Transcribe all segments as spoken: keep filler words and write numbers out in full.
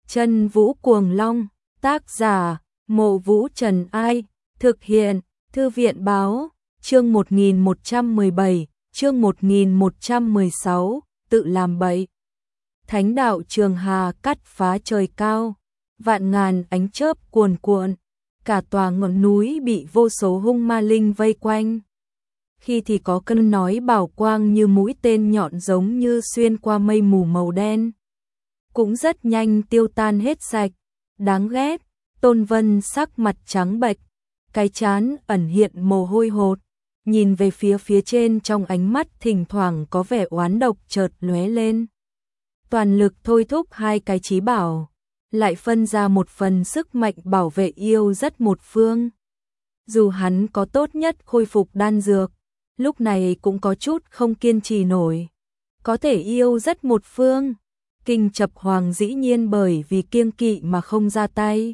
Chân Vũ Cuồng Long, tác giả, Mộ Vũ Trần Ai, thực hiện, Thư viện Báo, chương một nghìn một trăm mười bảy, chương một nghìn một trăm mười sáu, tự làm bậy. Thánh đạo Trường Hà cắt phá trời cao, vạn ngàn ánh chớp cuồn cuộn, cả tòa ngọn núi bị vô số hung ma linh vây quanh. Khi thì có cơn nói bảo quang như mũi tên nhọn giống như xuyên qua mây mù màu đen. Cũng rất nhanh tiêu tan hết sạch, đáng ghét, Tôn Vân sắc mặt trắng bệch, cái trán ẩn hiện mồ hôi hột, nhìn về phía phía trên trong ánh mắt thỉnh thoảng có vẻ oán độc chợt lóe lên. Toàn lực thôi thúc hai cái chí bảo, lại phân ra một phần sức mạnh bảo vệ yêu rất một phương. Dù hắn có tốt nhất khôi phục đan dược, lúc này cũng có chút không kiên trì nổi. Có thể yêu rất một phương, Kinh Chập Hoàng dĩ nhiên bởi vì kiêng kỵ mà không ra tay.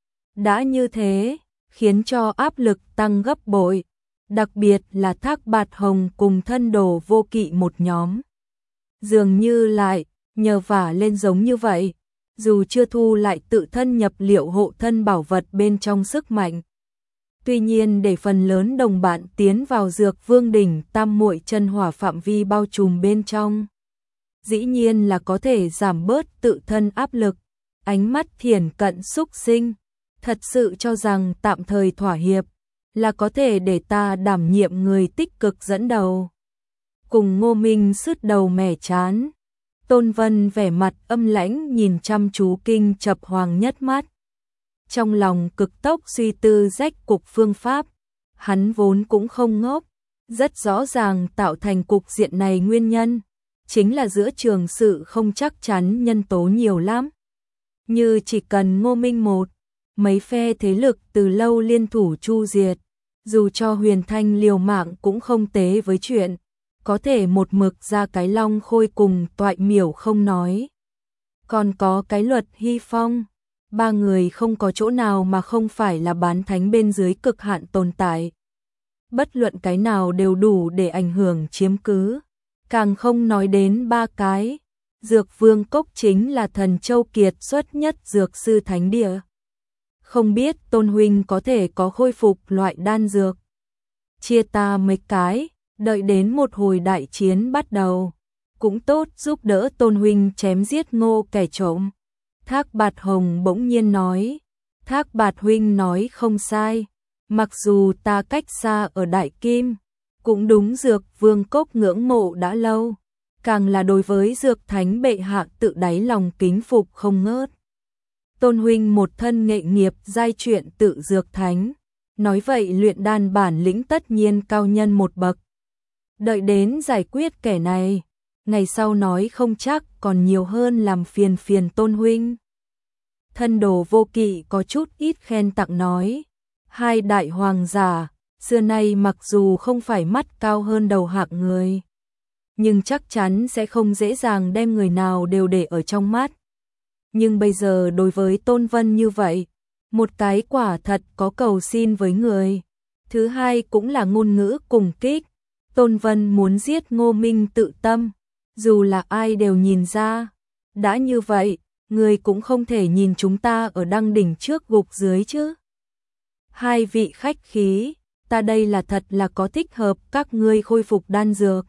Đã như thế, khiến cho áp lực tăng gấp bội, đặc biệt là Thác Bạt Hồng cùng Thân Đồ Vô Kỵ một nhóm. Dường như lại, nhờ vả lên giống như vậy, dù chưa thu lại tự thân nhập liệu hộ thân bảo vật bên trong sức mạnh. Tuy nhiên để phần lớn đồng bạn tiến vào Dược Vương đỉnh Tam Muội Chân Hỏa phạm vi bao trùm bên trong, dĩ nhiên là có thể giảm bớt tự thân áp lực. Ánh mắt thiển cận xúc sinh, thật sự cho rằng tạm thời thỏa hiệp là có thể để ta đảm nhiệm người tích cực dẫn đầu. Cùng Ngô Minh sứt đầu mẻ chán, Tôn Vân vẻ mặt âm lãnh nhìn chăm chú Kinh Chập Hoàng nhất mắt. Trong lòng cực tốc suy tư rách cục phương pháp, hắn vốn cũng không ngốc, rất rõ ràng tạo thành cục diện này nguyên nhân, chính là giữa trường sự không chắc chắn nhân tố nhiều lắm. Như chỉ cần Ngô Minh một, mấy phe thế lực từ lâu liên thủ chu diệt, dù cho Huyền Thanh liều mạng cũng không tế với chuyện, có thể một mực ra cái Long Khôi cùng Toại Miểu không nói. Còn có cái Luật Hy Phong, ba người không có chỗ nào mà không phải là bán thánh bên dưới cực hạn tồn tại. Bất luận cái nào đều đủ để ảnh hưởng chiếm cứ, càng không nói đến ba cái. Dược Vương Cốc chính là thần châu kiệt xuất nhất dược sư thánh địa. Không biết Tôn huynh có thể có khôi phục loại đan dược. Chia ta mấy cái, đợi đến một hồi đại chiến bắt đầu, cũng tốt giúp đỡ Tôn huynh chém giết Ngô kẻ trộm. Thác Bạt Hồng bỗng nhiên nói. Thác Bạt huynh nói không sai, mặc dù ta cách xa ở Đại Kim, cũng đúng Dược Vương Cốc ngưỡng mộ đã lâu, càng là đối với Dược Thánh bệ hạ tự đáy lòng kính phục không ngớt. Tôn huynh một thân nghệ nghiệp giai truyện tự Dược Thánh, nói vậy luyện đan bản lĩnh tất nhiên cao nhân một bậc. Đợi đến giải quyết kẻ này, ngày sau nói không chắc còn nhiều hơn làm phiền phiền Tôn huynh. Thân Đồ Vô Kỵ có chút ít khen tặng nói, hai đại hoàng giả, xưa nay mặc dù không phải mắt cao hơn đầu hạng người, nhưng chắc chắn sẽ không dễ dàng đem người nào đều để ở trong mắt. Nhưng bây giờ đối với Tôn Vân như vậy, một cái quả thật có cầu xin với người, thứ hai cũng là ngôn ngữ cùng kích. Tôn Vân muốn giết Ngô Minh tự tâm, dù là ai đều nhìn ra. Đã như vậy, người cũng không thể nhìn chúng ta ở đăng đỉnh trước gục dưới chứ. Hai vị khách khí, ta đây là thật là có thích hợp các ngươi khôi phục đan dược.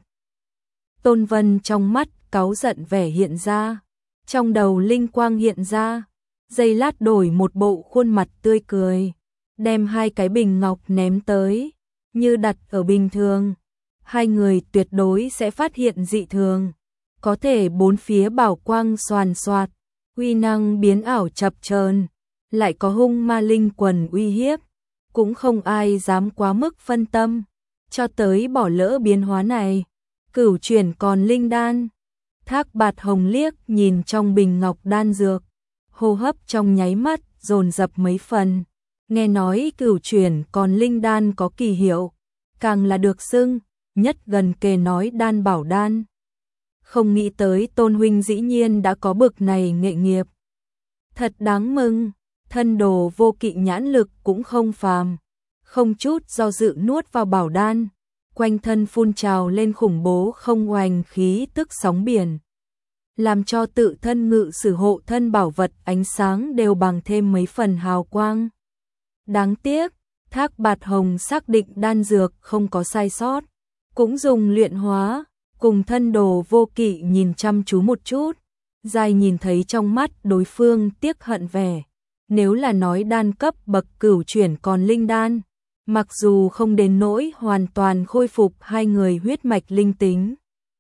Tôn Vân trong mắt cáu giận vẻ hiện ra, trong đầu linh quang hiện ra, giây lát đổi một bộ khuôn mặt tươi cười, đem hai cái bình ngọc ném tới, như đặt ở bình thường. Hai người tuyệt đối sẽ phát hiện dị thường, có thể bốn phía bảo quang xoàn xoạt, uy năng biến ảo chập chờn, lại có hung ma linh quần uy hiếp, cũng không ai dám quá mức phân tâm, cho tới bỏ lỡ biến hóa này. Cửu chuyển còn linh đan. Thác Bạt Hồng liếc nhìn trong bình ngọc đan dược, hô hấp trong nháy mắt dồn dập mấy phần. Nghe nói cửu chuyển còn linh đan có kỳ hiệu, càng là được xưng nhất gần kề nói đan bảo đan. Không nghĩ tới Tôn huynh dĩ nhiên đã có bực này nghệ nghiệp, thật đáng mừng. Thân Đồ Vô Kỵ nhãn lực cũng không phàm, không chút do dự nuốt vào bảo đan, quanh thân phun trào lên khủng bố không oanh khí tức sóng biển. làm cho tự thân ngự sử hộ thân bảo vật ánh sáng đều bằng thêm mấy phần hào quang. Đáng tiếc, Thác Bạt Hồng xác định đan dược không có sai sót, cũng dùng luyện hóa, cùng thân đồ Vô Kỵ nhìn chăm chú một chút, dài nhìn thấy trong mắt đối phương tiếc hận vẻ. Nếu là nói đan cấp bậc cửu chuyển còn linh đan, mặc dù không đến nỗi hoàn toàn khôi phục hai người huyết mạch linh tính,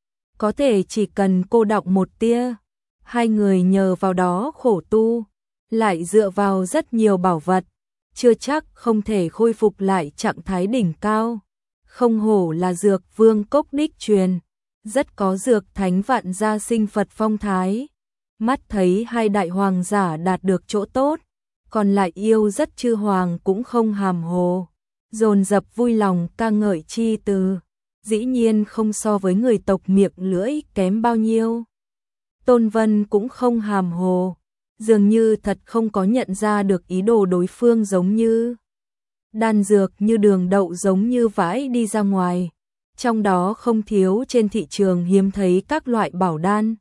có thể chỉ cần cô đọng một tia, hai người nhờ vào đó khổ tu, lại dựa vào rất nhiều bảo vật, chưa chắc không thể khôi phục lại trạng thái đỉnh cao. Không hổ là dược vương cốc đích truyền, rất có dược thánh vạn gia sinh Phật phong thái. Mắt thấy hai đại hoàng giả đạt được chỗ tốt, còn lại yêu rất chư hoàng cũng không hàm hồ, dồn dập vui lòng ca ngợi chi từ, dĩ nhiên không so với người tộc miệng lưỡi kém bao nhiêu. Tôn Vân cũng không hàm hồ, dường như thật không có nhận ra được ý đồ đối phương, giống như đan dược như đường đậu giống như vãi đi ra ngoài, trong đó không thiếu trên thị trường hiếm thấy các loại bảo đan.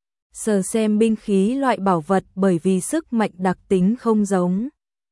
Sờ xem binh khí loại bảo vật bởi vì sức mạnh đặc tính không giống.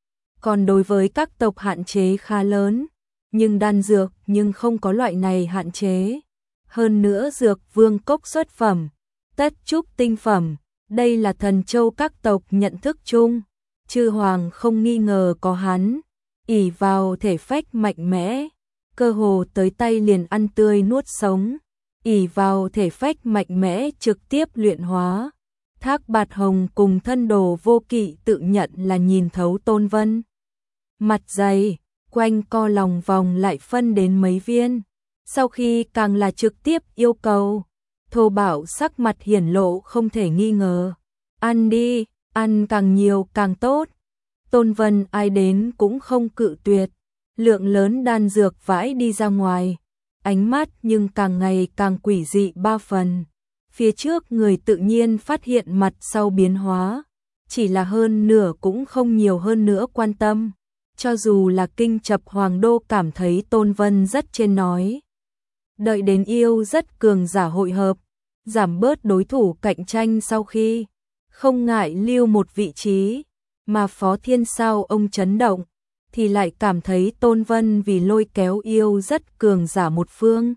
Còn đối với các tộc hạn chế khá lớn, nhưng đan dược nhưng không có loại này hạn chế. Hơn nữa dược vương cốc xuất phẩm, tất trúc tinh phẩm, đây là thần châu các tộc nhận thức chung. Chư hoàng không nghi ngờ có hắn, ỷ vào thể phách mạnh mẽ, cơ hồ tới tay liền ăn tươi nuốt sống. ỷ vào thể phách mạnh mẽ trực tiếp luyện hóa. Thác Bạt Hồng cùng thân đồ Vô Kỵ tự nhận là nhìn thấu Tôn Vân. Mặt dày, quanh co lòng vòng lại phân đến mấy viên. Sau khi càng là trực tiếp yêu cầu, thô bạo sắc mặt hiển lộ không thể nghi ngờ. Ăn đi, ăn càng nhiều càng tốt. Tôn Vân ai đến cũng không cự tuyệt. Lượng lớn đan dược vãi đi ra ngoài. Ánh mắt nhưng càng ngày càng quỷ dị ba phần. Phía trước người tự nhiên phát hiện mặt sau biến hóa, chỉ là hơn nửa cũng không nhiều hơn nữa quan tâm. Cho dù là kinh chập hoàng đô cảm thấy Tôn Vân rất trên nói. Đợi đến yêu rất cường giả hội hợp, giảm bớt đối thủ cạnh tranh sau khi, không ngại lưu một vị trí, mà Phó Thiên Sao ông chấn động, thì lại cảm thấy Tôn Vân vì lôi kéo yêu rất cường giả một phương.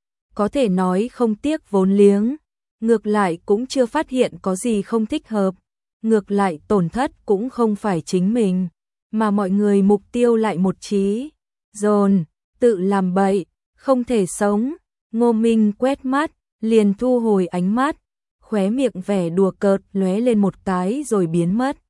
Có thể nói không tiếc vốn liếng, ngược lại cũng chưa phát hiện có gì không thích hợp, ngược lại tổn thất cũng không phải chính mình, mà mọi người mục tiêu lại một trí. Dồn, tự làm bậy, không thể sống. Ngô Minh quét mắt, liền thu hồi ánh mắt, khóe miệng vẻ đùa cợt lóe lên một cái rồi biến mất.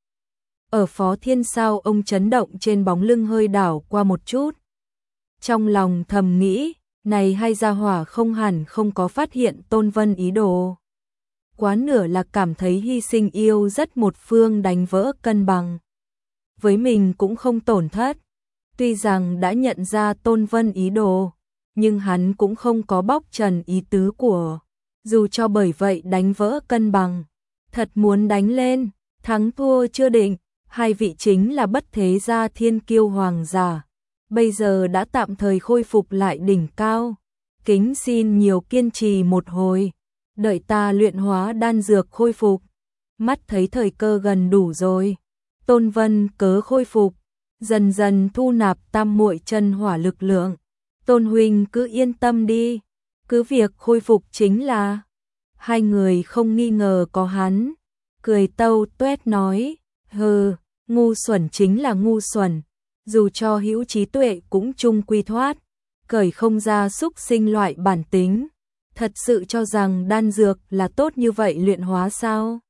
Ở Phó Thiên Sao ông chấn động trên bóng lưng hơi đảo qua một chút. Trong lòng thầm nghĩ, này hai gia hỏa không hẳn không có phát hiện Tôn Vân ý đồ. Quá nửa là cảm thấy hy sinh yêu rất một phương đánh vỡ cân bằng. Với mình cũng không tổn thất. Tuy rằng đã nhận ra Tôn Vân ý đồ, nhưng hắn cũng không có bóc trần ý tứ của. Dù cho bởi vậy đánh vỡ cân bằng, thật muốn đánh lên, thắng thua chưa định. Hai vị chính là bất thế gia thiên kiêu hoàng giả, bây giờ đã tạm thời khôi phục lại đỉnh cao. Kính xin nhiều kiên trì một hồi, đợi ta luyện hóa đan dược khôi phục. Mắt thấy thời cơ gần đủ rồi, Tôn Vân cớ khôi phục, dần dần thu nạp tam muội chân hỏa lực lượng. Tôn huynh cứ yên tâm đi, cứ việc khôi phục chính là. Hai người không nghi ngờ có hắn, cười tâu tuét nói. Hừ, ngu xuẩn chính là ngu xuẩn, dù cho hữu trí tuệ cũng chung quy thoát, cởi không ra xúc sinh loại bản tính. Thật sự cho rằng đan dược là tốt như vậy luyện hóa sao?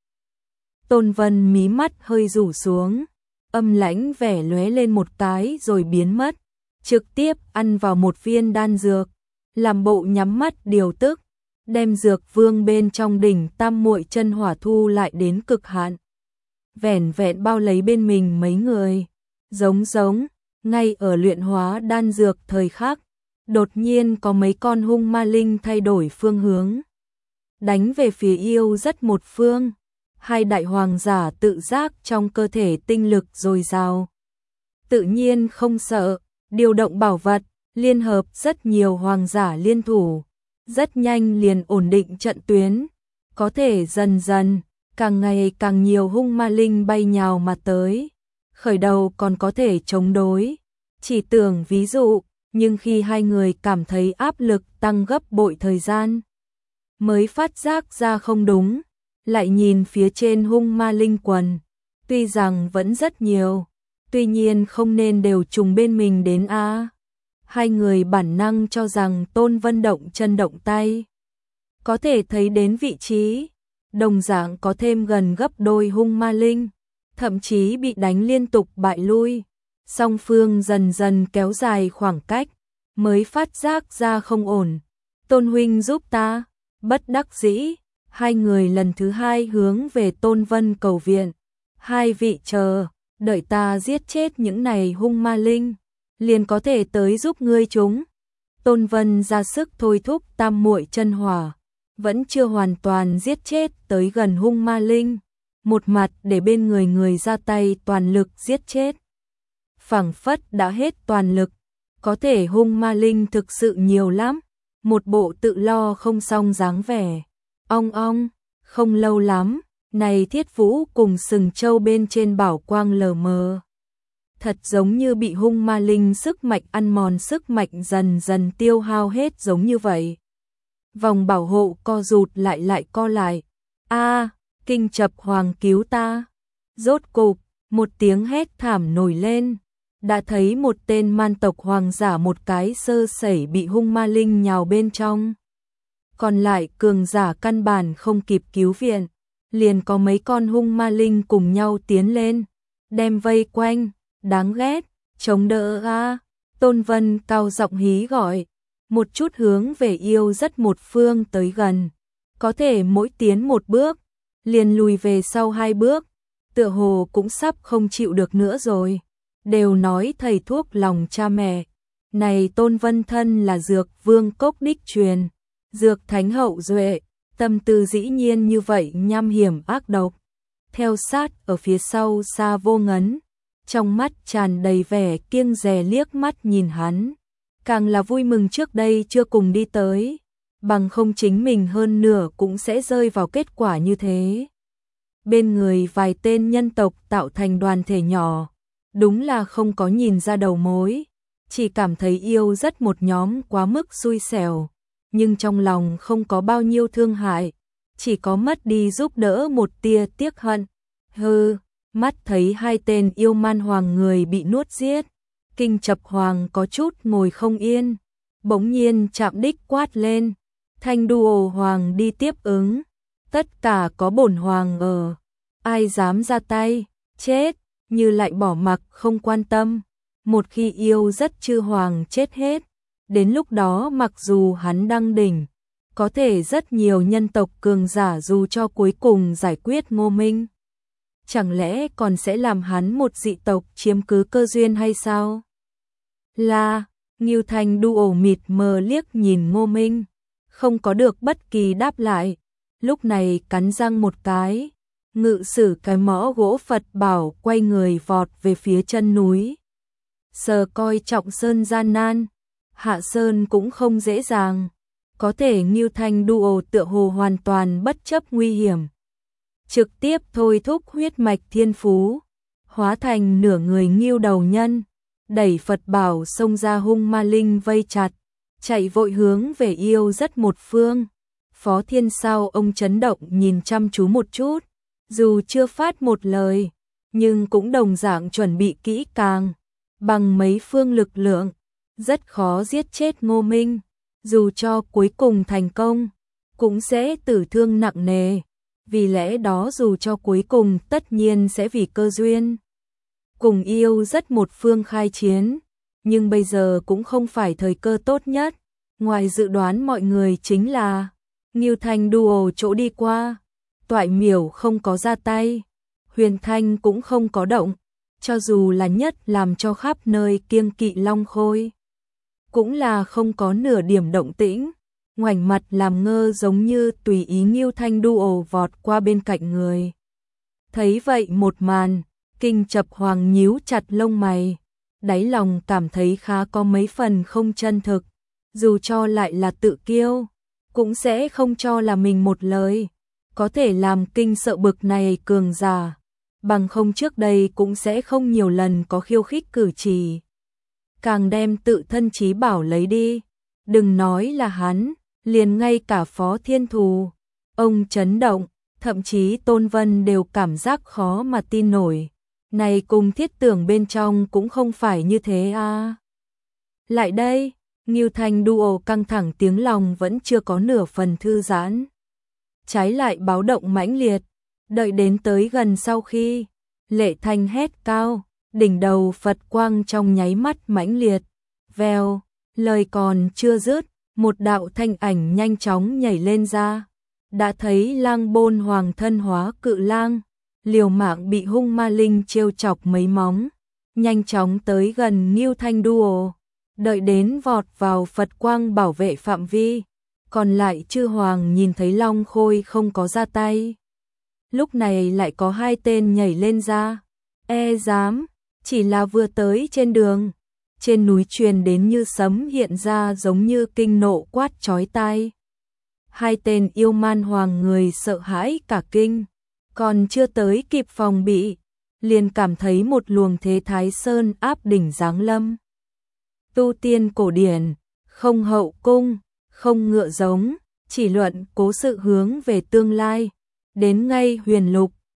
Tôn Vân mí mắt hơi rủ xuống, âm lãnh vẻ lóe lên một cái rồi biến mất, trực tiếp ăn vào một viên đan dược, làm bộ nhắm mắt điều tức, đem dược vương bên trong đỉnh tam muội chân hỏa thu lại đến cực hạn. Vẻn vẹn bao lấy bên mình mấy người, giống giống, ngay ở luyện hóa đan dược thời khắc, đột nhiên có mấy con hung ma linh thay đổi phương hướng, đánh về phía yêu rất một phương. Hai đại hoàng giả tự giác trong cơ thể tinh lực dồi dào, tự nhiên không sợ, điều động bảo vật, liên hợp rất nhiều hoàng giả liên thủ, rất nhanh liền ổn định trận tuyến. có thể dần dần, càng ngày càng nhiều hung ma linh bay nhào mà tới. Khởi đầu còn có thể chống đối, chỉ tưởng ví dụ, nhưng khi hai người cảm thấy áp lực tăng gấp bội thời gian, mới phát giác ra không đúng, lại nhìn phía trên hung ma linh quần, tuy rằng vẫn rất nhiều, tuy nhiên không nên đều trùng bên mình đến a. Hai người bản năng cho rằng Tôn Vân động chân động tay, có thể thấy đến vị trí, đồng dạng có thêm gần gấp đôi hung ma linh, thậm chí bị đánh liên tục bại lui. Song phương dần dần kéo dài khoảng cách, mới phát giác ra không ổn. Tôn huynh giúp ta, bất đắc dĩ, hai người lần thứ hai hướng về Tôn Vân cầu viện. Hai vị chờ, đợi ta giết chết những này hung ma linh, liền có thể tới giúp ngươi chúng. Tôn Vân ra sức thôi thúc tam muội chân hỏa, vẫn chưa hoàn toàn giết chết tới gần hung ma linh, một mặt để bên người người ra tay toàn lực giết chết. Phảng phất đã hết toàn lực, có thể hung ma linh thực sự nhiều lắm, một bộ tự lo không xong dáng vẻ. Ong ong, không lâu lắm, này Thiết Vũ cùng sừng trâu bên trên bảo quang lờ mờ. Thật giống như bị hung ma linh sức mạnh ăn mòn, sức mạnh dần dần tiêu hao hết giống như vậy. Vòng bảo hộ co rụt lại lại co lại. A, Kinh Chập Hoàng cứu ta. Rốt cục, một tiếng hét thảm nổi lên. Đã thấy một tên man tộc hoàng giả một cái sơ sẩy bị hung ma linh nhào bên trong. Còn lại cường giả căn bản không kịp cứu viện, liền có mấy con hung ma linh cùng nhau tiến lên, đem vây quanh, đáng ghét, chống đỡ a. Tôn Vân cao giọng hí gọi, một chút hướng về yêu rất một phương tới gần, có thể mỗi tiến một bước, liền lùi về sau hai bước, tựa hồ cũng sắp không chịu được nữa rồi. Đều nói thầy thuốc lòng cha mẹ, này Tôn Vân thân là dược vương cốc đích truyền, dược thánh hậu duệ, tâm tư dĩ nhiên như vậy nham hiểm ác độc. Theo sát ở phía sau xa vô ngấn, trong mắt tràn đầy vẻ kiêng dè liếc mắt nhìn hắn, càng là vui mừng trước đây chưa cùng đi tới, bằng không chính mình hơn nửa cũng sẽ rơi vào kết quả như thế. Bên người vài tên nhân tộc tạo thành đoàn thể nhỏ, đúng là không có nhìn ra đầu mối, chỉ cảm thấy yêu rất một nhóm quá mức xui xẻo, nhưng trong lòng không có bao nhiêu thương hại, chỉ có mất đi giúp đỡ một tia tiếc hận. Hừ, mắt thấy hai tên yêu man hoàng người bị nuốt giết, Kinh Chập Hoàng có chút ngồi không yên, bỗng nhiên chạm đích quát lên, Thanh Đu Hoàng đi tiếp ứng, tất cả có bổn hoàng ở, ai dám ra tay, chết, như lại bỏ mặc không quan tâm. Một khi yêu rất chư hoàng chết hết, đến lúc đó mặc dù hắn đăng đỉnh, có thể rất nhiều nhân tộc cường giả dù cho cuối cùng giải quyết Ngô Minh, chẳng lẽ còn sẽ làm hắn một dị tộc chiếm cứ cơ duyên hay sao? Là, Ngưu Thanh Đu ổ mịt mờ liếc nhìn Ngô Minh, không có được bất kỳ đáp lại, lúc này cắn răng một cái, ngự sử cái mõ gỗ Phật bảo quay người vọt về phía chân núi. Sờ coi trọng sơn gian nan, hạ sơn cũng không dễ dàng, có thể Ngưu Thanh Đu ổ tựa hồ hoàn toàn bất chấp nguy hiểm, trực tiếp thôi thúc huyết mạch thiên phú, hóa thành nửa người Ngưu đầu nhân, đẩy Phật bảo xông ra hung ma linh vây chặt, chạy vội hướng về yêu rất một phương. Phó Thiên Sao ông chấn động nhìn chăm chú một chút, dù chưa phát một lời, nhưng cũng đồng dạng chuẩn bị kỹ càng, bằng mấy phương lực lượng, rất khó giết chết Ngô Minh, dù cho cuối cùng thành công, cũng sẽ tử thương nặng nề, vì lẽ đó dù cho cuối cùng tất nhiên sẽ vì cơ duyên. Cùng yêu rất một phương khai chiến, nhưng bây giờ cũng không phải thời cơ tốt nhất, ngoài dự đoán mọi người chính là Ngưu Thanh Đu ổ chỗ đi qua, Toại Miểu không có ra tay, Huyền Thanh cũng không có động, cho dù là nhất làm cho khắp nơi kiêng kỵ Long Khôi, cũng là không có nửa điểm động tĩnh, ngoảnh mặt làm ngơ giống như tùy ý Ngưu Thanh Đu ổ vọt qua bên cạnh người. Thấy vậy một màn, Kinh Chập Hoàng nhíu chặt lông mày, đáy lòng cảm thấy khá có mấy phần không chân thực, dù cho lại là tự kiêu, cũng sẽ không cho là mình một lời, có thể làm kinh sợ bực này cường giả, bằng không trước đây cũng sẽ không nhiều lần có khiêu khích cử chỉ. Càng đem tự thân trí bảo lấy đi, đừng nói là hắn, liền ngay cả Phó Thiên Thù, ông chấn động, thậm chí Tôn Vân đều cảm giác khó mà tin nổi. Này cùng thiết tưởng bên trong cũng không phải như thế à. Lại đây, Ngưu Thanh Duo căng thẳng tiếng lòng vẫn chưa có nửa phần thư giãn. Trái lại báo động mãnh liệt, đợi đến tới gần sau khi, Lệ Thanh hét cao, đỉnh đầu Phật quang trong nháy mắt mãnh liệt, vèo, lời còn chưa dứt, một đạo thanh ảnh nhanh chóng nhảy lên ra, đã thấy Lang Bôn Hoàng thân hóa cự lang, liều mạng bị hung ma linh trêu chọc mấy móng, nhanh chóng tới gần Ngưu Thanh Duo, đợi đến vọt vào Phật quang bảo vệ phạm vi, còn lại chư hoàng nhìn thấy Long Khôi không có ra tay. Lúc này lại có hai tên nhảy lên ra, e dám, chỉ là vừa tới trên đường, trên núi truyền đến như sấm hiện ra giống như kinh nộ quát chói tai. Hai tên yêu man hoàng người sợ hãi cả kinh, còn chưa tới kịp phòng bị, liền cảm thấy một luồng thế Thái Sơn áp đỉnh giáng lâm. Tu tiên cổ điển, không hậu cung, không ngựa giống, chỉ luận cố sự hướng về tương lai, đến ngay huyền lục,